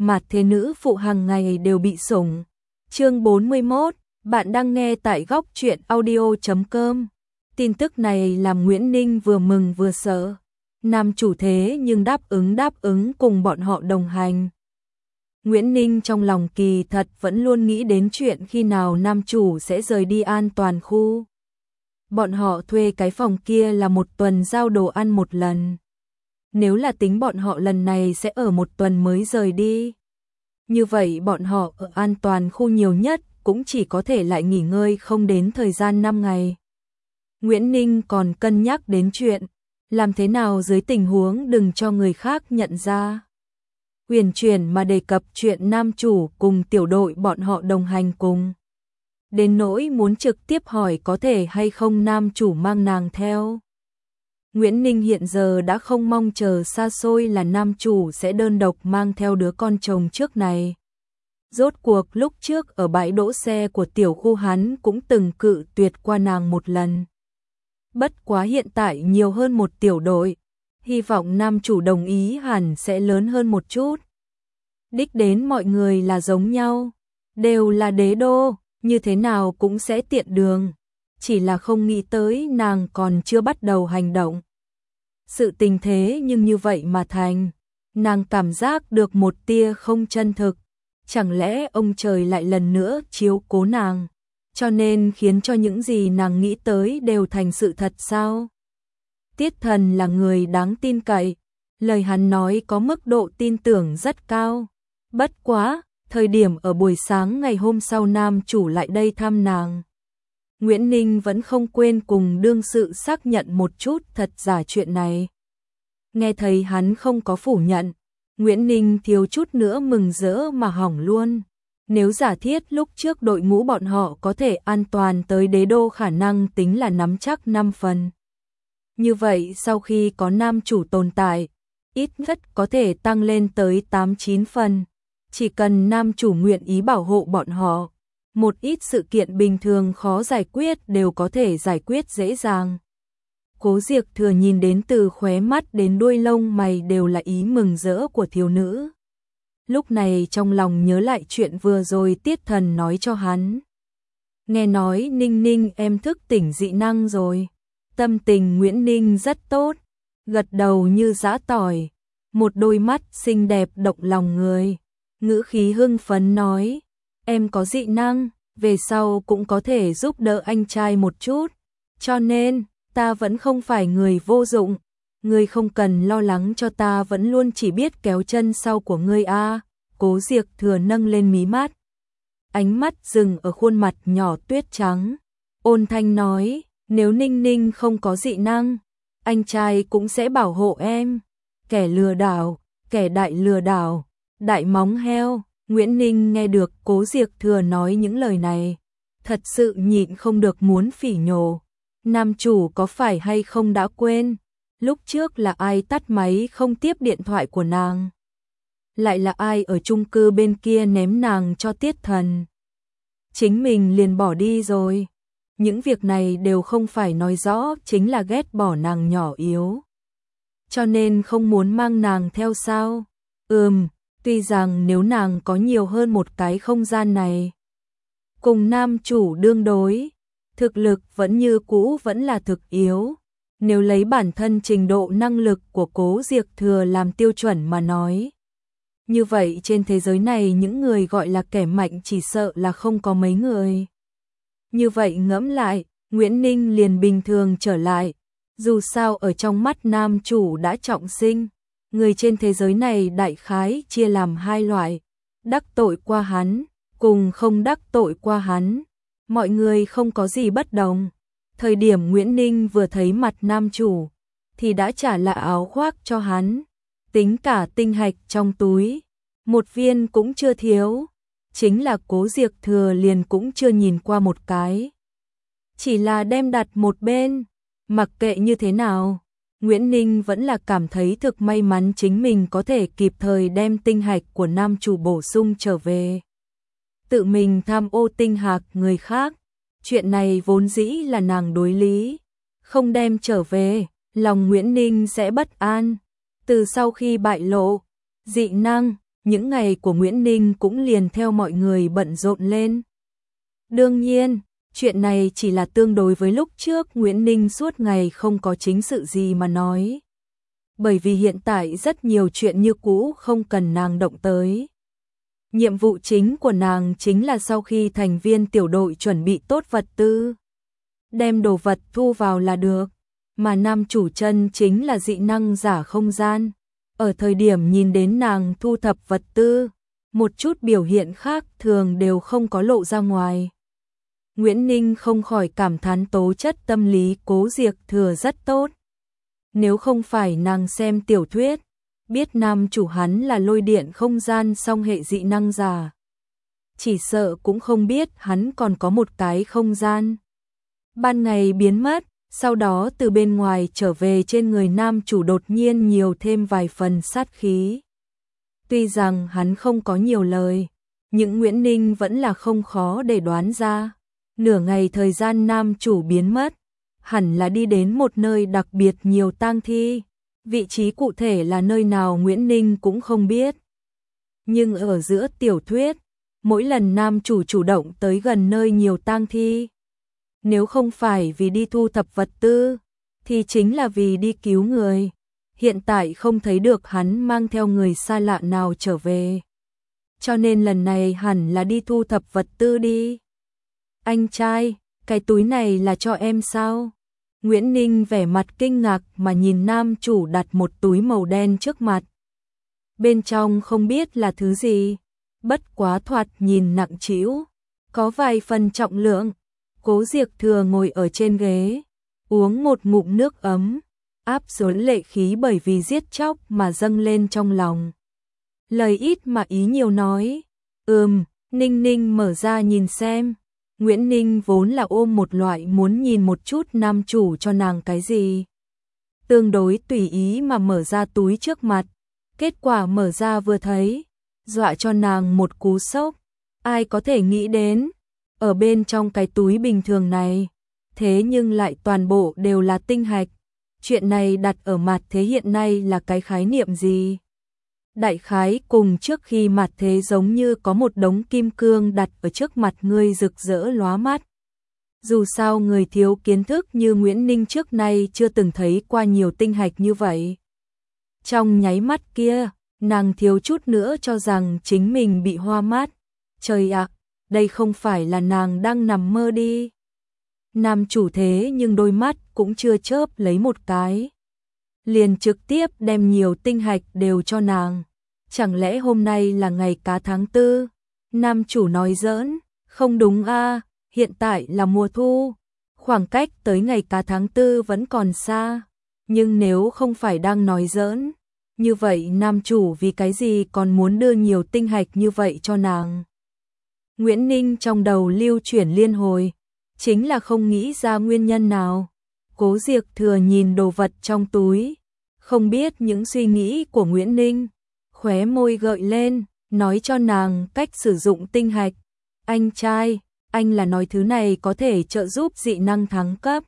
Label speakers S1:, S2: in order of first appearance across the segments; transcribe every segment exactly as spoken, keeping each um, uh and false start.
S1: mà thế nữ phụ hàng ngày đều bị sủng. Chương bốn mươi mốt, bạn đang nghe tại góc truyện audio chấm com. Tin tức này làm Nguyễn Ninh vừa mừng vừa sợ. Nam chủ thế nhưng đáp ứng đáp ứng cùng bọn họ đồng hành. Nguyễn Ninh trong lòng kỳ thật vẫn luôn nghĩ đến chuyện khi nào nam chủ sẽ rời đi an toàn khu. Bọn họ thuê cái phòng kia là một tuần giao đồ ăn một lần. Nếu là tính bọn họ lần này sẽ ở một tuần mới rời đi. Như vậy bọn họ ở an toàn khu nhiều nhất cũng chỉ có thể lại nghỉ ngơi không đến thời gian năm ngày. Nguyễn Ninh còn cân nhắc đến chuyện làm thế nào dưới tình huống đừng cho người khác nhận ra. Huyền chuyển mà đề cập chuyện nam chủ cùng tiểu đội bọn họ đồng hành cùng. Đến nỗi muốn trực tiếp hỏi có thể hay không nam chủ mang nàng theo. Nguyễn Ninh hiện giờ đã không mong chờ xa xôi là nam chủ sẽ đơn độc mang theo đứa con chồng trước này. Rốt cuộc lúc trước ở bãi đỗ xe của tiểu khu hắn cũng từng cự tuyệt qua nàng một lần. Bất quá hiện tại nhiều hơn một tiểu đội, hy vọng nam chủ đồng ý hẳn sẽ lớn hơn một chút. Đích đến mọi người là giống nhau, đều là đế đô, như thế nào cũng sẽ tiện đường. Chỉ là không nghĩ tới nàng còn chưa bắt đầu hành động. Sự tình thế nhưng như vậy mà thành, nàng cảm giác được một tia không chân thực. Chẳng lẽ ông trời lại lần nữa chiếu cố nàng, cho nên khiến cho những gì nàng nghĩ tới đều thành sự thật sao? Tiết Thần là người đáng tin cậy, lời hắn nói có mức độ tin tưởng rất cao. Bất quá, thời điểm ở buổi sáng ngày hôm sau nam chủ lại đây thăm nàng. Nguyễn Ninh vẫn không quên cùng đương sự xác nhận một chút thật giả chuyện này. Nghe thấy hắn không có phủ nhận, Nguyễn Ninh thiếu chút nữa mừng rỡ mà hỏng luôn. Nếu giả thiết lúc trước đội ngũ bọn họ có thể an toàn tới đế đô khả năng tính là nắm chắc năm phần. Như vậy sau khi có nam chủ tồn tại, ít nhất có thể tăng lên tới tám chín phần. Chỉ cần nam chủ nguyện ý bảo hộ bọn họ, một ít sự kiện bình thường khó giải quyết đều có thể giải quyết dễ dàng. Cố Diệc Thừa nhìn đến từ khóe mắt đến đuôi lông mày đều là ý mừng rỡ của thiếu nữ. Lúc này trong lòng nhớ lại chuyện vừa rồi Tiết Thần nói cho hắn. Nghe nói Ninh Ninh em thức tỉnh dị năng rồi. Tâm tình Nguyễn Ninh rất tốt, gật đầu như giã tỏi, một đôi mắt xinh đẹp động lòng người. Ngữ khí hưng phấn nói, em có dị năng, về sau cũng có thể giúp đỡ anh trai một chút, cho nên ta vẫn không phải người vô dụng, ngươi không cần lo lắng cho ta vẫn luôn chỉ biết kéo chân sau của ngươi a. Cố Diệc Thừa nâng lên mí mắt, ánh mắt dừng ở khuôn mặt nhỏ tuyết trắng, ôn thanh nói, nếu Ninh Ninh không có dị năng, anh trai cũng sẽ bảo hộ em. Kẻ lừa đảo, kẻ đại lừa đảo, đại móng heo. Nguyễn Ninh nghe được Cố Diệc Thừa nói những lời này, thật sự nhịn không được muốn phỉ nhổ. Nam chủ có phải hay không đã quên, lúc trước là ai tắt máy không tiếp điện thoại của nàng? Lại là ai ở chung cư bên kia ném nàng cho Tiết Thần? Chính mình liền bỏ đi rồi. Những việc này đều không phải nói rõ chính là ghét bỏ nàng nhỏ yếu. Cho nên không muốn mang nàng theo sao? Ừm, tuy rằng nếu nàng có nhiều hơn một cái không gian này, cùng nam chủ đương đối, thực lực vẫn như cũ vẫn là thực yếu. Nếu lấy bản thân trình độ năng lực của Cố Diệc Thừa làm tiêu chuẩn mà nói, như vậy trên thế giới này những người gọi là kẻ mạnh chỉ sợ là không có mấy người. Như vậy ngẫm lại, Nguyễn Ninh liền bình thường trở lại. Dù sao ở trong mắt nam chủ đã trọng sinh, người trên thế giới này đại khái chia làm hai loại, đắc tội qua hắn, cùng không đắc tội qua hắn. Mọi người không có gì bất đồng. Thời điểm Nguyễn Ninh vừa thấy mặt nam chủ, thì đã trả lại áo khoác cho hắn, tính cả tinh hạch trong túi, một viên cũng chưa thiếu. Chính là Cố Diệc Thừa liền cũng chưa nhìn qua một cái, chỉ là đem đặt một bên. Mặc kệ như thế nào, Nguyễn Ninh vẫn là cảm thấy thực may mắn chính mình có thể kịp thời đem tinh hạch của nam chủ bổ sung trở về. Tự mình tham ô tinh hạch người khác, chuyện này vốn dĩ là nàng đối lý, không đem trở về, lòng Nguyễn Ninh sẽ bất an. Từ sau khi bại lộ dị năng, những ngày của Nguyễn Ninh cũng liền theo mọi người bận rộn lên. Đương nhiên, chuyện này chỉ là tương đối với lúc trước Nguyễn Ninh suốt ngày không có chính sự gì mà nói. Bởi vì hiện tại rất nhiều chuyện như cũ không cần nàng động tới. Nhiệm vụ chính của nàng chính là sau khi thành viên tiểu đội chuẩn bị tốt vật tư, đem đồ vật thu vào là được, mà nam chủ chân chính là dị năng giả không gian. Ở thời điểm nhìn đến nàng thu thập vật tư, một chút biểu hiện khác thường đều không có lộ ra ngoài. Nguyễn Ninh không khỏi cảm thán tố chất tâm lý Cố Diệc Thừa rất tốt. Nếu không phải nàng xem tiểu thuyết, biết nam chủ hắn là lôi điện không gian song hệ dị năng giả, chỉ sợ cũng không biết hắn còn có một cái không gian. Ban ngày biến mất, sau đó từ bên ngoài trở về, trên người nam chủ đột nhiên nhiều thêm vài phần sát khí. Tuy rằng hắn không có nhiều lời, nhưng Nguyễn Ninh vẫn là không khó để đoán ra. Nửa ngày thời gian nam chủ biến mất, hẳn là đi đến một nơi đặc biệt nhiều tang thi. Vị trí cụ thể là nơi nào Nguyễn Ninh cũng không biết. Nhưng ở giữa tiểu thuyết, mỗi lần nam chủ chủ động tới gần nơi nhiều tang thi, nếu không phải vì đi thu thập vật tư, thì chính là vì đi cứu người. Hiện tại không thấy được hắn mang theo người xa lạ nào trở về, cho nên lần này hẳn là đi thu thập vật tư đi. Anh trai, cái túi này là cho em sao? Nguyễn Ninh vẻ mặt kinh ngạc mà nhìn nam chủ đặt một túi màu đen trước mặt. Bên trong không biết là thứ gì, bất quá thoạt nhìn nặng trĩu, có vài phần trọng lượng. Cố Diệc Thừa ngồi ở trên ghế, uống một ngụm nước ấm, áp xuống lệ khí bởi vì giết chóc mà dâng lên trong lòng. Lời ít mà ý nhiều nói, ừm, Ninh Ninh mở ra nhìn xem. Nguyễn Ninh vốn là ôm một loại muốn nhìn một chút nam chủ cho nàng cái gì. Tương đối tùy ý mà mở ra túi trước mặt, kết quả mở ra vừa thấy, dọa cho nàng một cú sốc. Ai có thể nghĩ đến, ở bên trong cái túi bình thường này, thế nhưng lại toàn bộ đều là tinh hạch. Chuyện này đặt ở mặt thế hiện nay là cái khái niệm gì? Đại khái cùng trước khi mặt thế giống như có một đống kim cương đặt ở trước mặt ngươi rực rỡ lóa mắt. Dù sao người thiếu kiến thức như Nguyễn Ninh trước nay chưa từng thấy qua nhiều tinh hạch như vậy. Trong nháy mắt kia, nàng thiếu chút nữa cho rằng chính mình bị hoa mắt. Trời ạ, đây không phải là nàng đang nằm mơ đi. Nam chủ thế nhưng đôi mắt cũng chưa chớp lấy một cái, liền trực tiếp đem nhiều tinh hạch đều cho nàng. Chẳng lẽ hôm nay là ngày cá tháng tư? Nam chủ nói giỡn, không đúng a, hiện tại là mùa thu, khoảng cách tới ngày cá tháng tư vẫn còn xa. Nhưng nếu không phải đang nói giỡn, như vậy nam chủ vì cái gì còn muốn đưa nhiều tinh hạch như vậy cho nàng? Nguyễn Ninh trong đầu lưu chuyển liên hồi, chính là không nghĩ ra nguyên nhân nào. Cố Diệc Thừa nhìn đồ vật trong túi, không biết những suy nghĩ của Nguyễn Ninh, khóe môi gợi lên, nói cho nàng cách sử dụng tinh hạch. Anh trai, anh là nói thứ này có thể trợ giúp dị năng thăng cấp.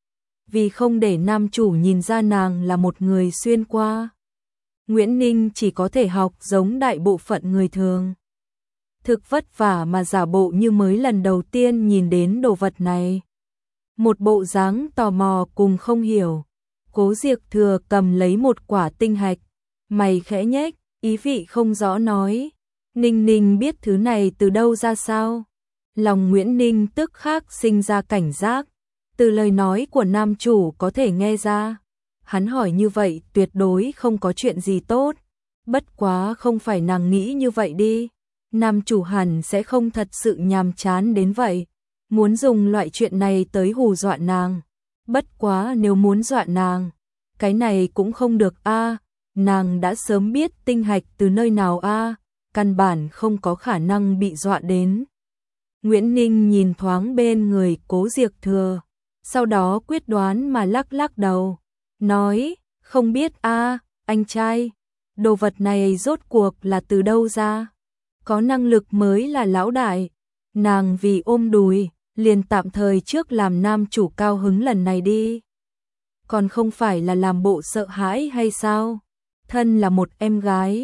S1: Vì không để nam chủ nhìn ra nàng là một người xuyên qua, Nguyễn Ninh chỉ có thể học giống đại bộ phận người thường. Thực vất vả mà giả bộ như mới lần đầu tiên nhìn đến đồ vật này. Một bộ dáng tò mò cùng không hiểu. Cố Diệc Thừa cầm lấy một quả tinh hạch, mày khẽ nhếch, ý vị không rõ nói. Ninh Ninh biết thứ này từ đâu ra sao? Lòng Nguyễn Ninh tức khắc sinh ra cảnh giác. Từ lời nói của nam chủ có thể nghe ra, hắn hỏi như vậy tuyệt đối không có chuyện gì tốt. Bất quá không phải nàng nghĩ như vậy đi. Nam chủ hẳn sẽ không thật sự nhàm chán đến vậy, muốn dùng loại chuyện này tới hù dọa nàng. Bất quá nếu muốn dọa nàng, cái này cũng không được a, nàng đã sớm biết tinh hạch từ nơi nào a, căn bản không có khả năng bị dọa đến. Nguyễn Ninh nhìn thoáng bên người Cố Diệc Thừa, sau đó quyết đoán mà lắc lắc đầu, nói, không biết a, anh trai, đồ vật này rốt cuộc là từ đâu ra? Có năng lực mới là lão đại. Nàng vì ôm đùi, liền tạm thời trước làm nam chủ cao hứng lần này đi. Còn không phải là làm bộ sợ hãi hay sao? Thân là một em gái,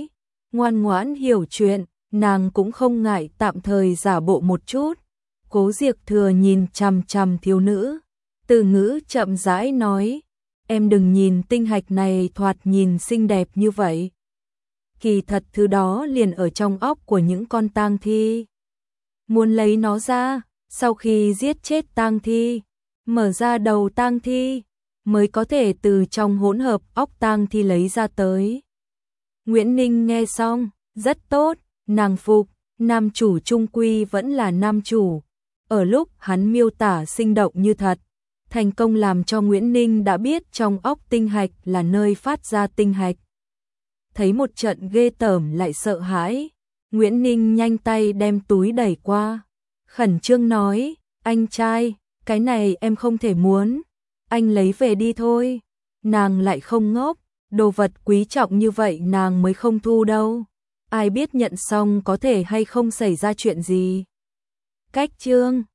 S1: ngoan ngoãn hiểu chuyện, nàng cũng không ngại tạm thời giả bộ một chút. Cố Diệc Thừa nhìn chằm chằm thiếu nữ, từ ngữ chậm rãi nói, em đừng nhìn tinh hạch này thoạt nhìn xinh đẹp như vậy. Kỳ thật thứ đó liền ở trong óc của những con tang thi. Muốn lấy nó ra, sau khi giết chết tang thi, mở ra đầu tang thi, mới có thể từ trong hỗn hợp óc tang thi lấy ra tới. Nguyễn Ninh nghe xong, rất tốt, nàng phục, nam chủ trung quy vẫn là nam chủ. Ở lúc hắn miêu tả sinh động như thật, thành công làm cho Nguyễn Ninh đã biết trong óc tinh hạch là nơi phát ra tinh hạch. Thấy một trận ghê tởm lại sợ hãi, Nguyễn Ninh nhanh tay đem túi đẩy qua, khẩn trương nói, anh trai, cái này em không thể muốn, anh lấy về đi thôi. Nàng lại không ngốc, đồ vật quý trọng như vậy nàng mới không thu đâu. Ai biết nhận xong có thể hay không xảy ra chuyện gì. Cách chương